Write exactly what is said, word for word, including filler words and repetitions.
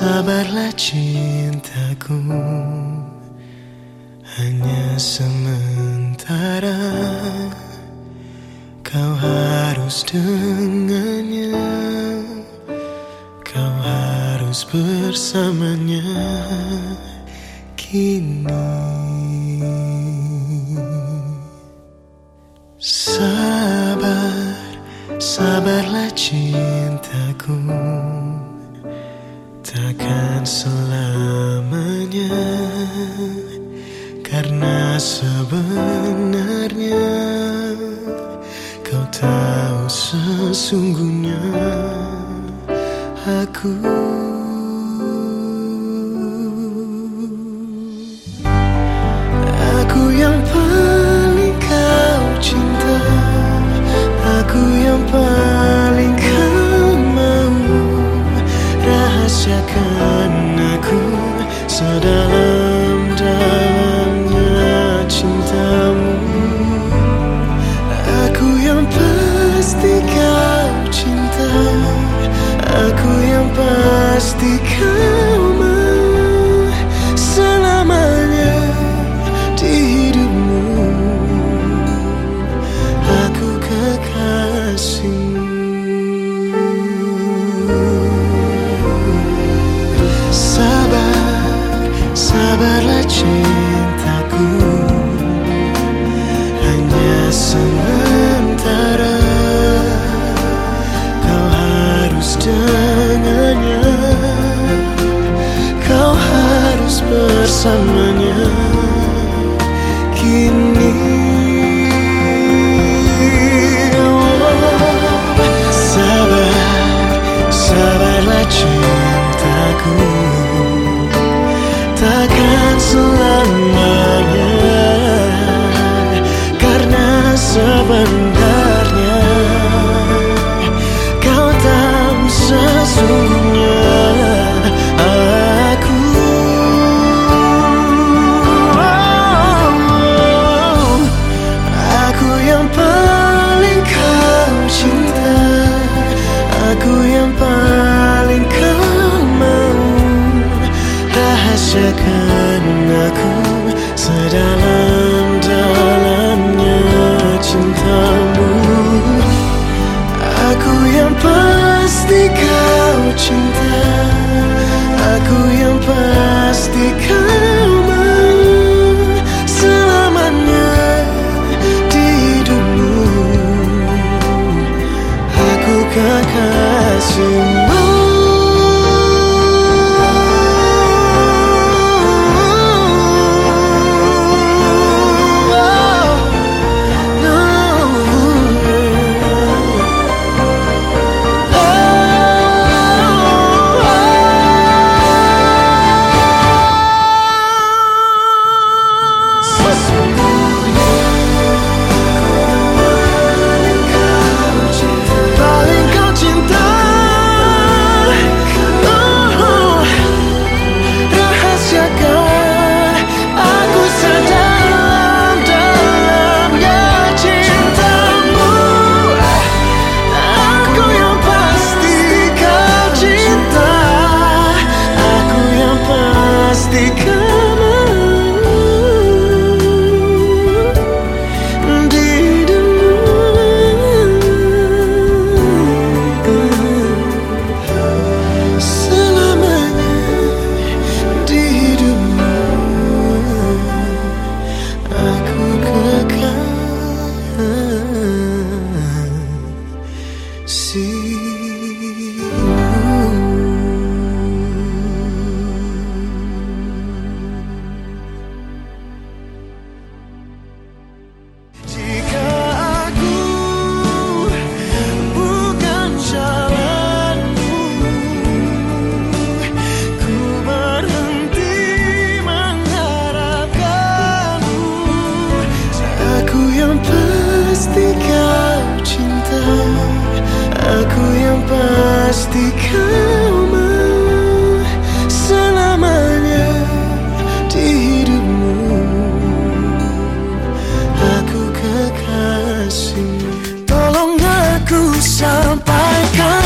Sabarlah cintaku, hanya sementara. Kau harus dengannya, kau harus bersamanya kini. Sabar, sabarlah cintaku, takkan selamanya, karena sebenarnya kau tahu sesungguhnya aku. Aku yang paling kau cinta, aku yang paling kau mau. Rahasiakan aku sedalam-dalamnya cintamu. Aku yang pasti kau cinta, aku yang pasti kau mau selamanya di hidupmu. Aku kekasihmu. Sabarlah cintaku, hanya sementara. Kau harus dengannya, kau harus bersamanya kini. Sabar, sabarlah cintaku, takkan selamanya, karena sebenarnya kau tahu sesungguhnya aku. Oh, aku yang paling kau cinta, aku yang paling kau mau. Rahasiakan aku sedalam-dalamnya cintamu. Aku yang pasti kau cinta, aku yang pasti kau mau selamanya di hidupmu. Aku kekasihmu. Aku yang pasti kau mau selamanya di hidupmu. Aku kekasih, tolong aku sampaikan